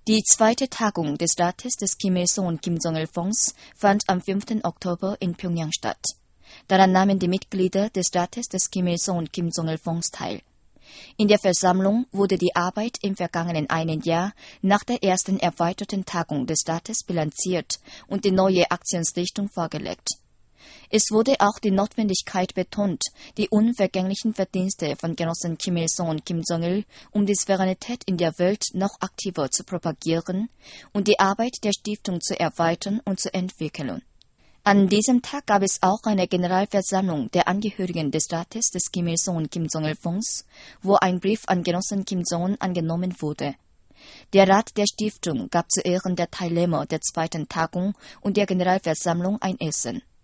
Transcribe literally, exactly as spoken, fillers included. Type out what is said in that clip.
Die zweite Tagung des Rates des Kim Il-sung-Kim Jong-il-Fonds fand am fünften Oktober in Pjöngjang statt. Daran nahmen die Mitglieder des Rates des Kim Il-sung-Kim Jong-il-Fonds teil. In der Versammlung wurde die Arbeit im vergangenen einen Jahr nach der ersten erweiterten Tagung des Rates bilanziert und die neue Aktionsrichtung vorgelegt. Es wurde auch die Notwendigkeit betont, die unvergänglichen Verdienste von Genossen Kim Il-sung und Kim Jong-il um die Souveränität in der Welt noch aktiver zu propagieren und die Arbeit der Stiftung zu erweitern und zu entwickeln. An diesem Tag gab es auch eine Generalversammlung der Angehörigen des Rates des Kim Il-sung und Kim Jong-il-Fonds, wo ein Brief an Genossen Kim Jong-un angenommen wurde. Der Rat der Stiftung gab zu Ehren der Teilnehmer der zweiten Tagung und der Generalversammlung ein Essen.